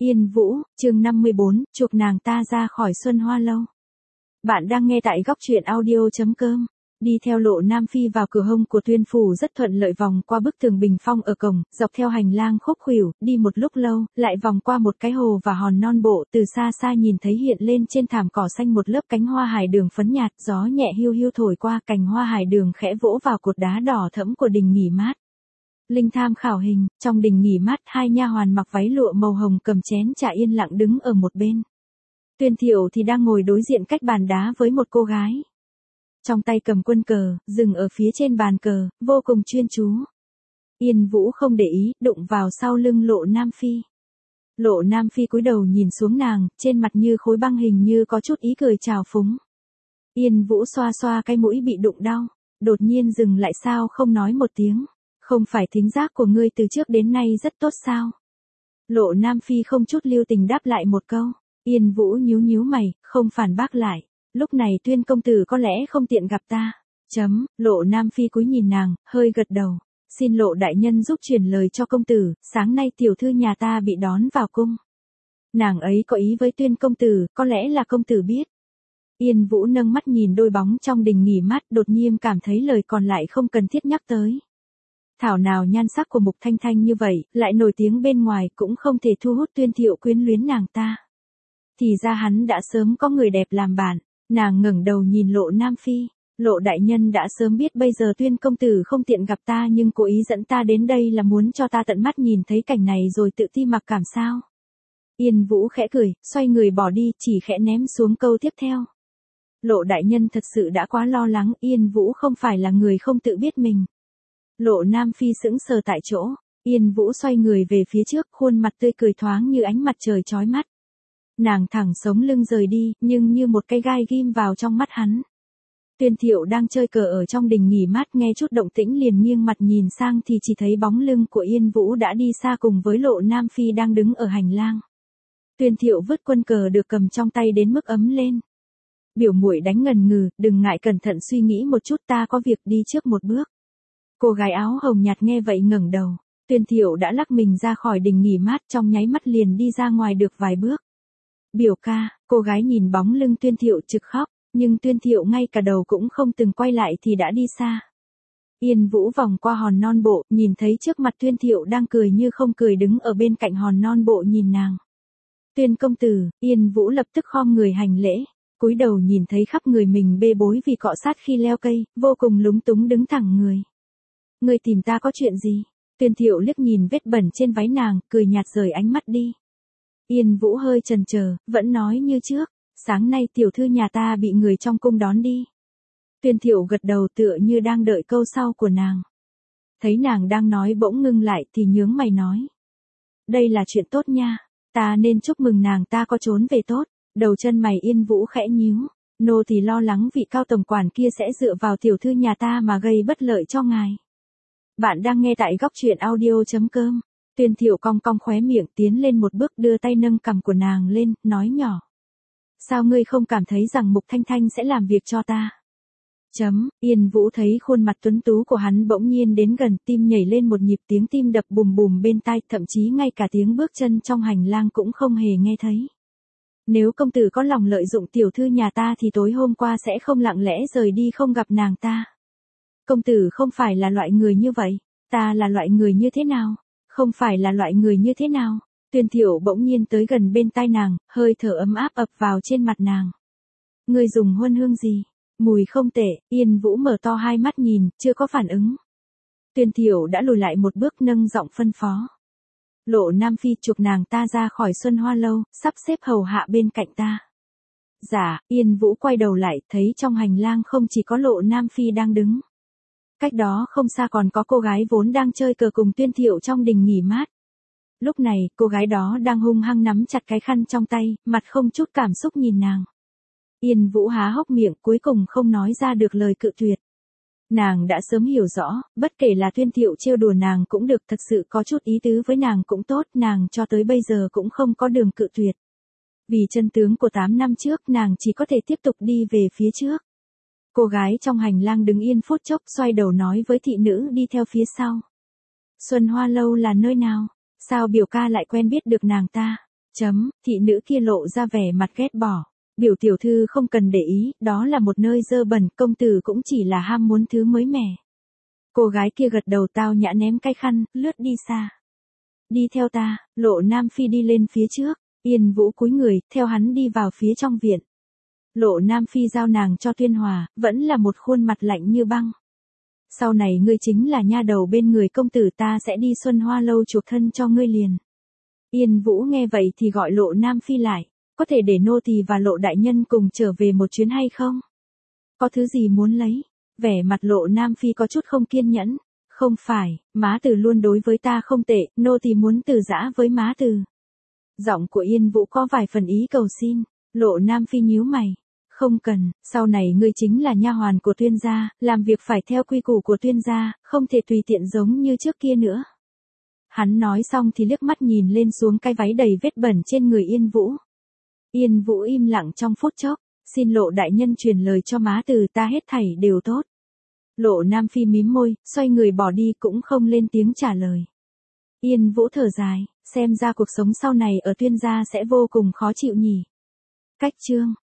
Yên Vũ, chương 54, chuộc nàng ta ra khỏi Xuân Hoa Lâu. Bạn đang nghe tại góc truyện audio.com. Đi theo Lộ Nam Phi vào cửa hông của Tuyên phủ rất thuận lợi, vòng qua bức tường bình phong ở cổng, dọc theo hành lang khúc khuỷu, đi một lúc lâu, lại vòng qua một cái hồ và hòn non bộ, từ xa xa nhìn thấy hiện lên trên thảm cỏ xanh một lớp cánh hoa hải đường phấn nhạt, gió nhẹ hiu hiu thổi qua, cành hoa hải đường khẽ vỗ vào cột đá đỏ thẫm của đình nghỉ mát. Linh tham khảo hình, trong đình nghỉ mát, hai nha hoàn mặc váy lụa màu hồng cầm chén trà yên lặng đứng ở một bên. Tuyên Thiệu thì đang ngồi đối diện cách bàn đá với một cô gái. Trong tay cầm quân cờ, dừng ở phía trên bàn cờ, vô cùng chuyên chú. Yên Vũ không để ý, đụng vào sau lưng Lộ Nam Phi. Lộ Nam Phi cúi đầu nhìn xuống nàng, trên mặt như khối băng, hình như có chút ý cười trào phúng. Yên Vũ xoa xoa cái mũi bị đụng đau, đột nhiên dừng lại, sao không nói một tiếng. Không phải thính giác của ngươi từ trước đến nay rất tốt sao? Lộ Nam Phi không chút lưu tình đáp lại một câu. Yên Vũ nhíu nhíu mày, không phản bác lại. Lúc này Tuyên công tử có lẽ không tiện gặp ta. Lộ Nam Phi cúi nhìn nàng, hơi gật đầu. Xin Lộ đại nhân giúp truyền lời cho công tử, sáng nay tiểu thư nhà ta bị đón vào cung. Nàng ấy có ý với Tuyên công tử, có lẽ là công tử biết. Yên Vũ nâng mắt nhìn đôi bóng trong đình nghỉ mát, đột nhiên cảm thấy lời còn lại không cần thiết nhắc tới. Thảo nào nhan sắc của Mục Thanh Thanh như vậy, lại nổi tiếng bên ngoài, cũng không thể thu hút Tuyên Thiệu quyến luyến nàng ta. Thì ra hắn đã sớm có người đẹp làm bạn. Nàng ngẩng đầu nhìn Lộ Nam Phi. Lộ đại nhân đã sớm biết bây giờ Tuyên công tử không tiện gặp ta, nhưng cố ý dẫn ta đến đây là muốn cho ta tận mắt nhìn thấy cảnh này rồi tự ti mặc cảm sao? Yên Vũ khẽ cười, xoay người bỏ đi, chỉ khẽ ném xuống câu tiếp theo. Lộ đại nhân thật sự đã quá lo lắng, Yên Vũ không phải là người không tự biết mình. Lộ Nam Phi sững sờ tại chỗ. Yên Vũ xoay người về phía trước, khuôn mặt tươi cười thoáng như ánh mặt trời chói mắt. Nàng thẳng sống lưng rời đi, nhưng như một cái gai ghim vào trong mắt hắn. Tuyên Thiệu đang chơi cờ ở trong đình nghỉ mát, nghe chút động tĩnh liền nghiêng mặt nhìn sang thì chỉ thấy bóng lưng của Yên Vũ đã đi xa cùng với Lộ Nam Phi đang đứng ở hành lang. Tuyên Thiệu vứt quân cờ được cầm trong tay đến mức ấm lên. Biểu muội đánh ngần ngừ, đừng ngại, cẩn thận suy nghĩ một chút, ta có việc đi trước một bước. Cô gái áo hồng nhạt nghe vậy ngẩng đầu. Tuyên Thiệu đã lắc mình ra khỏi đình nghỉ mát, trong nháy mắt liền đi ra ngoài được vài bước. Biểu ca, cô gái nhìn bóng lưng Tuyên Thiệu trực khóc, nhưng Tuyên Thiệu ngay cả đầu cũng không từng quay lại thì đã đi xa. Yên Vũ vòng qua hòn non bộ, nhìn thấy trước mặt Tuyên Thiệu đang cười như không cười đứng ở bên cạnh hòn non bộ nhìn nàng. Tuyên công tử, Yên Vũ lập tức khom người hành lễ, cúi đầu nhìn thấy khắp người mình bê bối vì cọ sát khi leo cây, vô cùng lúng túng đứng thẳng người. Ngươi tìm ta có chuyện gì? Tuyên Thiệu liếc nhìn vết bẩn trên váy nàng, cười nhạt rời ánh mắt đi. Yên Vũ hơi chần chờ, vẫn nói như trước, sáng nay tiểu thư nhà ta bị người trong cung đón đi. Tuyên Thiệu gật đầu tựa như đang đợi câu sau của nàng. Thấy nàng đang nói bỗng ngưng lại thì nhướng mày nói. Đây là chuyện tốt nha, ta nên chúc mừng nàng ta có trốn về tốt. Đầu chân mày Yên Vũ khẽ nhíu, nô thì lo lắng vị cao tổng quản kia sẽ dựa vào tiểu thư nhà ta mà gây bất lợi cho ngài. Bạn đang nghe tại góc truyện audio.com. Tuyên Thiệu cong cong khóe miệng, tiến lên một bước, đưa tay nâng cằm của nàng lên, nói nhỏ. Sao ngươi không cảm thấy rằng Mục Thanh Thanh sẽ làm việc cho ta? Yên Vũ thấy khuôn mặt tuấn tú của hắn bỗng nhiên đến gần, tim nhảy lên một nhịp, tiếng tim đập bùm bùm bên tai, thậm chí ngay cả tiếng bước chân trong hành lang cũng không hề nghe thấy. Nếu công tử có lòng lợi dụng tiểu thư nhà ta thì tối hôm qua sẽ không lặng lẽ rời đi không gặp nàng ta. Công tử không phải là loại người như vậy. Ta là loại người như thế nào? Không phải là loại người như thế nào? Tuyên Thiệu bỗng nhiên tới gần bên tai nàng, hơi thở ấm áp ập vào trên mặt nàng. Ngươi dùng huân hương gì? Mùi không tệ. Yên Vũ mở to hai mắt nhìn, chưa có phản ứng. Tuyên Thiệu đã lùi lại một bước, nâng giọng phân phó. Lộ Nam Phi chuộc nàng ta ra khỏi Xuân Hoa Lâu, sắp xếp hầu hạ bên cạnh ta. Dạ. Yên Vũ quay đầu lại, thấy trong hành lang không chỉ có Lộ Nam Phi đang đứng. Cách đó không xa còn có cô gái vốn đang chơi cờ cùng Tuyên Thiệu trong đình nghỉ mát. Lúc này, cô gái đó đang hung hăng nắm chặt cái khăn trong tay, mặt không chút cảm xúc nhìn nàng. Yên Vũ há hốc miệng, cuối cùng không nói ra được lời cự tuyệt. Nàng đã sớm hiểu rõ, bất kể là Tuyên Thiệu trêu đùa nàng cũng được, thật sự có chút ý tứ với nàng cũng tốt, nàng cho tới bây giờ cũng không có đường cự tuyệt. Vì chân tướng của 8 năm trước, nàng chỉ có thể tiếp tục đi về phía trước. Cô gái trong hành lang đứng yên phút chốc, xoay đầu nói với thị nữ đi theo phía sau. Xuân Hoa Lâu là nơi nào? Sao biểu ca lại quen biết được nàng ta? Thị nữ kia lộ ra vẻ mặt ghét bỏ. Biểu tiểu thư không cần để ý, đó là một nơi dơ bẩn, công tử cũng chỉ là ham muốn thứ mới mẻ. Cô gái kia gật đầu tao nhã ném cái khăn, lướt đi xa. Đi theo ta, Lộ Nam Phi đi lên phía trước, Yên Vũ cúi người, theo hắn đi vào phía trong viện. Lộ Nam Phi giao nàng cho Tuyên Hòa, vẫn là một khuôn mặt lạnh như băng. Sau này ngươi chính là nha đầu bên người công tử, ta sẽ đi Xuân Hoa lâu chuộc thân cho ngươi liền. Yên Vũ nghe vậy thì gọi Lộ Nam Phi lại, có thể để nô tỳ và Lộ đại nhân cùng trở về một chuyến hay không? Có thứ gì muốn lấy? Vẻ mặt Lộ Nam Phi có chút không kiên nhẫn. Không phải, má từ luôn đối với ta không tệ, nô tỳ muốn từ giã với má từ. Giọng của Yên Vũ có vài phần ý cầu xin. Lộ Nam Phi nhíu mày. Không cần, sau này ngươi chính là nha hoàn của Tuyên gia, làm việc phải theo quy củ của Tuyên gia, không thể tùy tiện giống như trước kia nữa. Hắn nói xong thì liếc mắt nhìn lên xuống cái váy đầy vết bẩn trên người Yên Vũ. Yên Vũ im lặng trong phút chốc, xin Lộ đại nhân truyền lời cho má từ, ta hết thảy đều tốt. Lộ Nam Phi mím môi, xoay người bỏ đi cũng không lên tiếng trả lời. Yên Vũ thở dài, xem ra cuộc sống sau này ở Tuyên gia sẽ vô cùng khó chịu nhỉ. Cách chương